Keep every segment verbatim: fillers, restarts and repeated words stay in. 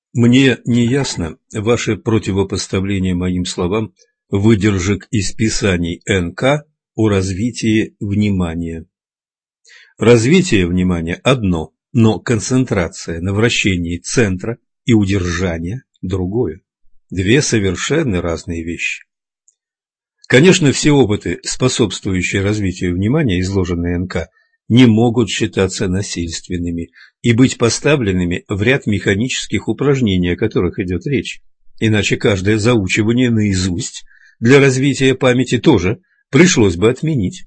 Мне не ясно ваше противопоставление моим словам выдержек из писаний эн ка о развитии внимания. Развитие внимания одно, но концентрация на вращении центра и удержание другое. Две совершенно разные вещи. Конечно, все опыты, способствующие развитию внимания, изложенные эн ка, не могут считаться насильственными и быть поставленными в ряд механических упражнений, о которых идет речь. Иначе каждое заучивание наизусть для развития памяти тоже пришлось бы отменить.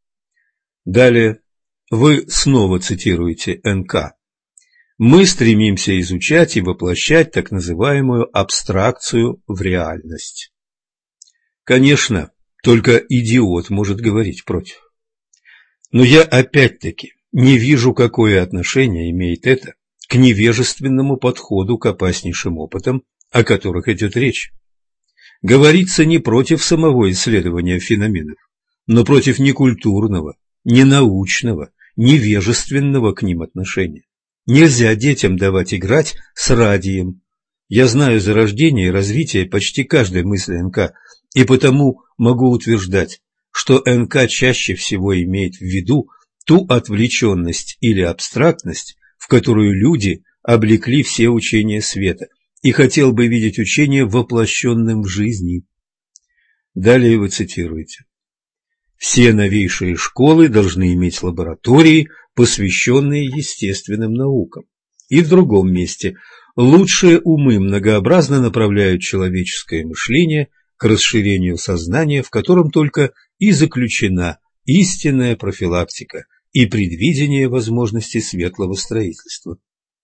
Далее вы снова цитируете эн ка. Мы стремимся изучать и воплощать так называемую абстракцию в реальность. Конечно, только идиот может говорить против. Но я опять-таки не вижу, какое отношение имеет это к невежественному подходу к опаснейшим опытам, о которых идет речь. Говорится не против самого исследования феноменов, но против некультурного, ненаучного, невежественного к ним отношения. Нельзя детям давать играть с радием. Я знаю зарождение и развитие почти каждой мысли эн ка, и потому могу утверждать, что эн ка чаще всего имеет в виду ту отвлеченность или абстрактность, в которую люди облекли все учения света, и хотел бы видеть учение воплощенным в жизни. Далее вы цитируете. Все новейшие школы должны иметь лаборатории, посвященные естественным наукам. И в другом месте лучшие умы многообразно направляют человеческое мышление к расширению сознания, в котором только и заключена истинная профилактика и предвидение возможностей светлого строительства.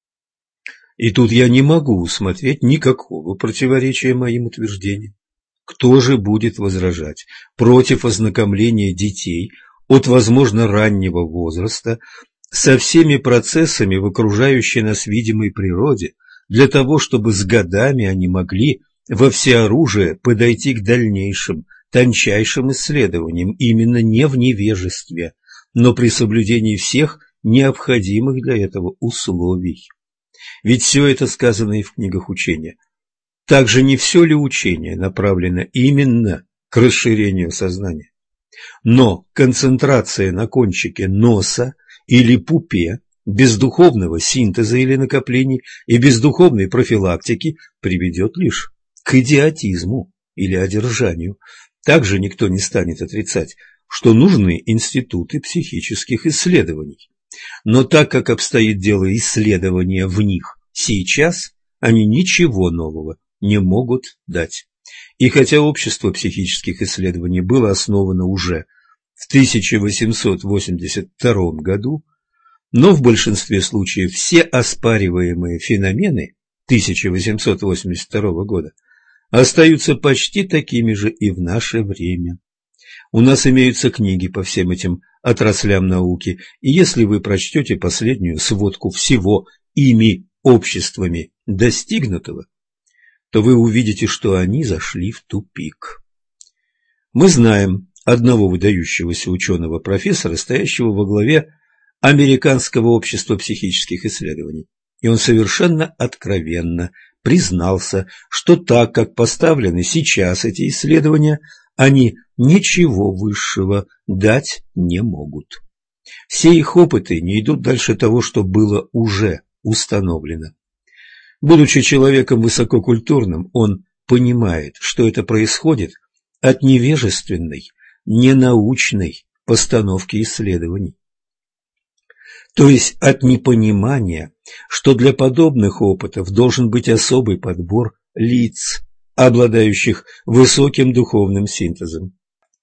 И тут я не могу усмотреть никакого противоречия моим утверждениям. Кто же будет возражать против ознакомления детей от, возможно, раннего возраста со всеми процессами в окружающей нас видимой природе, для того, чтобы с годами они могли во всеоружие подойти к дальнейшим, тончайшим исследованиям, именно не в невежестве, но при соблюдении всех необходимых для этого условий. Ведь все это сказано и в книгах учения. Также не все ли учение направлено именно к расширению сознания? Но концентрация на кончике носа или пупе без духовного синтеза или накоплений и без духовной профилактики приведет лишь к идиотизму или одержанию. Также никто не станет отрицать, что нужны институты психических исследований. Но так как обстоит дело исследования в них сейчас, они ничего нового не могут дать. И хотя общество психических исследований было основано уже в тысяча восемьсот восемьдесят втором году, но в большинстве случаев все оспариваемые феномены тысяча восемьсот восемьдесят второго года остаются почти такими же и в наше время. У нас имеются книги по всем этим отраслям науки, и если вы прочтете последнюю сводку всего ими обществами достигнутого, то вы увидите, что они зашли в тупик. Мы знаем одного выдающегося ученого-профессора, стоящего во главе Американского общества психических исследований, и он совершенно откровенно признался, что так как поставлены сейчас эти исследования, они ничего высшего дать не могут. Все их опыты не идут дальше того, что было уже установлено. Будучи человеком высококультурным, он понимает, что это происходит от невежественной, ненаучной постановки исследований. То есть от непонимания, что для подобных опытов должен быть особый подбор лиц, обладающих высоким духовным синтезом.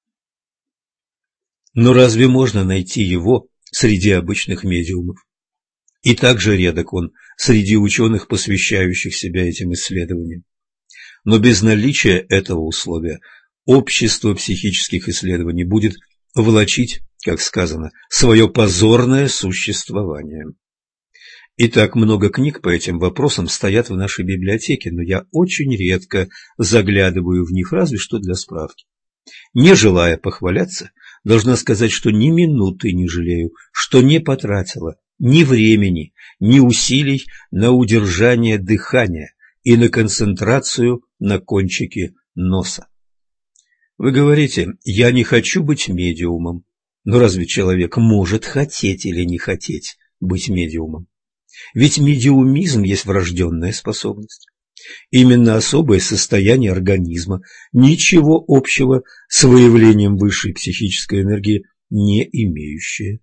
Но разве можно найти его среди обычных медиумов? И также редок он среди ученых, посвящающих себя этим исследованиям. Но без наличия этого условия общество психических исследований будет влачить, как сказано, свое позорное существование. Итак, много книг по этим вопросам стоят в нашей библиотеке, но я очень редко заглядываю в них, разве что для справки. Не желая похваляться, должна сказать, что ни минуты не жалею, что не потратила ни времени, ни усилий на удержание дыхания, и на концентрацию на кончике носа. Вы говорите: «Я не хочу быть медиумом». Но разве человек может хотеть или не хотеть быть медиумом? Ведь медиумизм есть врожденная способность. Именно особое состояние организма, ничего общего с выявлением высшей психической энергии не имеющее.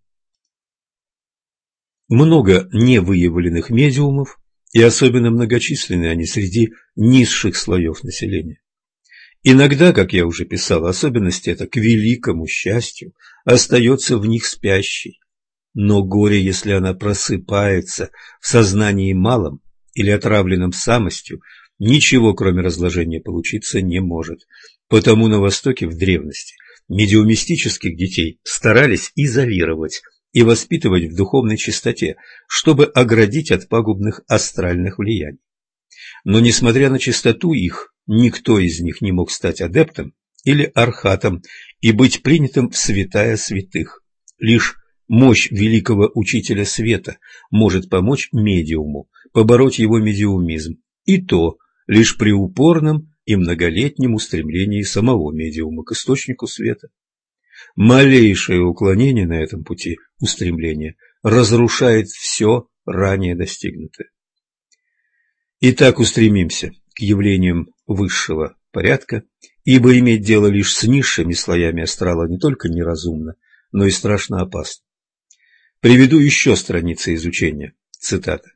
Много невыявленных медиумов, и особенно многочисленны они среди низших слоев населения. Иногда, как я уже писал, особенность эта, к великому счастью, остается в них спящей. Но горе, если она просыпается в сознании малом или отравленном самостью, ничего, кроме разложения, получиться не может. Потому на Востоке в древности медиумистических детей старались изолировать и воспитывать в духовной чистоте, чтобы оградить от пагубных астральных влияний. Но, несмотря на чистоту их, никто из них не мог стать адептом или архатом и быть принятым в святая святых. Лишь мощь великого учителя света может помочь медиуму побороть его медиумизм, и то лишь при упорном и многолетнем устремлении самого медиума к источнику света. Малейшее уклонение на этом пути устремления разрушает все ранее достигнутое. Итак, устремимся к явлениям высшего порядка, ибо иметь дело лишь с низшими слоями астрала не только неразумно, но и страшно опасно. Приведу еще страницы изучения. Цитата.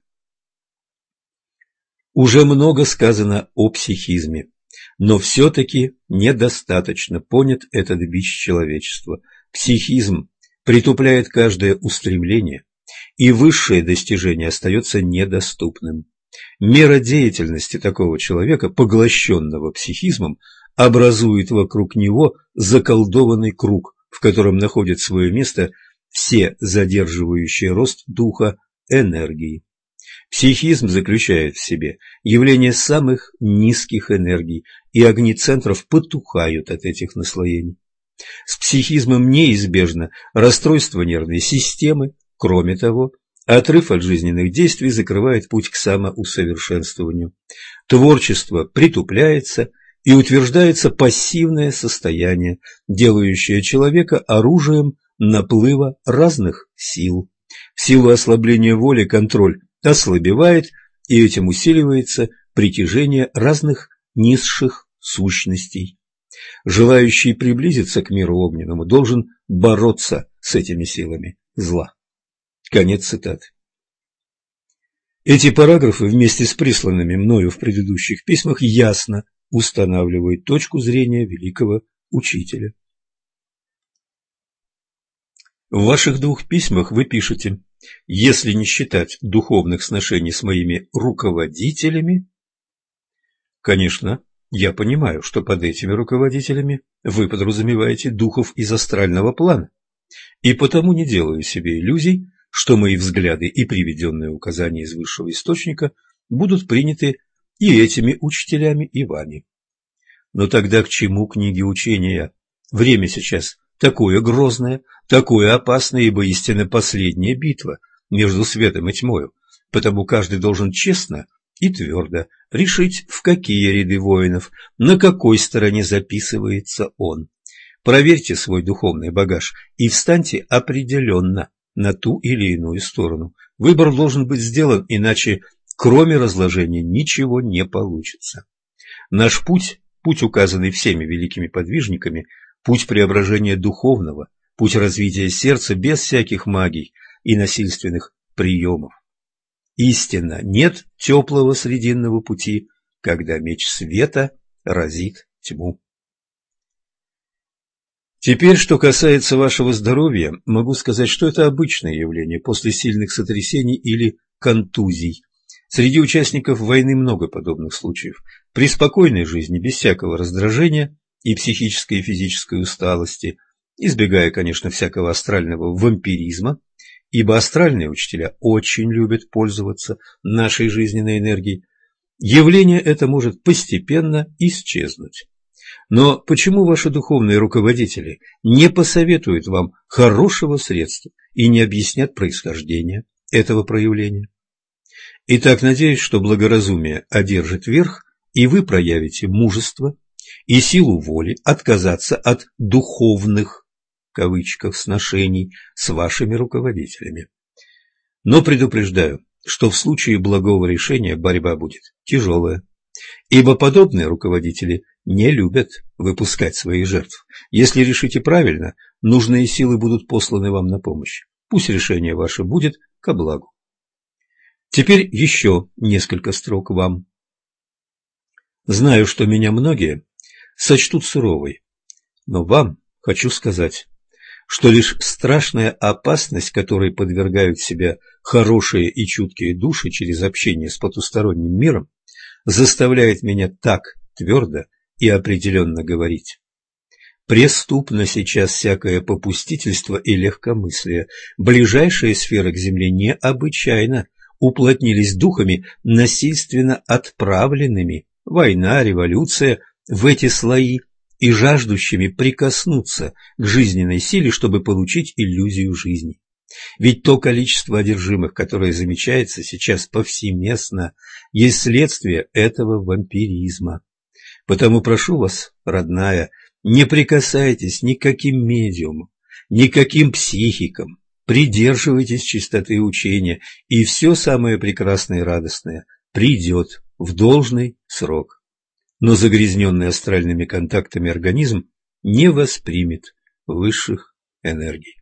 Уже много сказано о психизме, но все-таки недостаточно понят этот бич человечества. Психизм притупляет каждое устремление, и высшее достижение остается недоступным. Мера деятельности такого человека, поглощенного психизмом, образует вокруг него заколдованный круг, в котором находят свое место все задерживающие рост духа энергии. Психизм заключает в себе явление самых низких энергий, и огни центров потухают от этих наслоений. С психизмом неизбежно расстройство нервной системы. Кроме того, отрыв от жизненных действий закрывает путь к самоусовершенствованию. Творчество притупляется, и утверждается пассивное состояние, делающее человека оружием наплыва разных сил. В силу ослабления воли контроль ослабевает, и этим усиливается притяжение разных низших сущностей. Желающий приблизиться к миру огненному должен бороться с этими силами зла. Конец цитаты. Эти параграфы вместе с присланными мною в предыдущих письмах ясно устанавливают точку зрения великого учителя. В ваших двух письмах вы пишете: «Если не считать духовных сношений с моими руководителями». Конечно, я понимаю, что под этими руководителями вы подразумеваете духов из астрального плана, и потому не делаю себе иллюзий, что мои взгляды и приведенные указания из высшего источника будут приняты и этими учителями, и вами. Но тогда к чему книги учения? Время сейчас такое грозное, такое опасное, ибо истинно последняя битва между светом и тьмою, потому каждый должен честно и твердо решить, в какие ряды воинов, на какой стороне записывается он. Проверьте свой духовный багаж и встаньте определенно на ту или иную сторону. Выбор должен быть сделан, иначе кроме разложения ничего не получится. Наш путь, путь, указанный всеми великими подвижниками, путь преображения духовного, путь развития сердца без всяких магий и насильственных приемов. Истинно, нет теплого срединного пути, когда меч света разит тьму. Теперь, что касается вашего здоровья, могу сказать, что это обычное явление после сильных сотрясений или контузий. Среди участников войны много подобных случаев. При спокойной жизни, без всякого раздражения и психической и физической усталости, избегая, конечно, всякого астрального вампиризма, ибо астральные учителя очень любят пользоваться нашей жизненной энергией, явление это может постепенно исчезнуть. Но почему ваши духовные руководители не посоветуют вам хорошего средства и не объяснят происхождение этого проявления? Итак, надеюсь, что благоразумие одержит верх, и вы проявите мужество и силу воли отказаться от «духовных» в кавычках сношений с вашими руководителями. Но предупреждаю, что в случае благого решения борьба будет тяжелая, ибо подобные руководители не любят выпускать своих жертв. Если решите правильно, нужные силы будут посланы вам на помощь. Пусть решение ваше будет ко благу. Теперь еще несколько строк вам. Знаю, что меня многие сочтут суровой, но вам хочу сказать, что лишь страшная опасность, которой подвергают себя хорошие и чуткие души через общение с потусторонним миром, заставляет меня так твердо и определенно говорить. Преступно сейчас всякое попустительство и легкомыслие. Ближайшие сферы к земле необычайно уплотнились духами, насильственно отправленными, война, революция, в эти слои и жаждущими прикоснуться к жизненной силе, чтобы получить иллюзию жизни. Ведь то количество одержимых, которое замечается сейчас повсеместно, есть следствие этого вампиризма. Потому прошу вас, родная, не прикасайтесь ни к каким медиумам, ни к каким психикам, придерживайтесь чистоты учения, и все самое прекрасное и радостное придет в должный срок. Но загрязненный астральными контактами организм не воспримет высших энергий.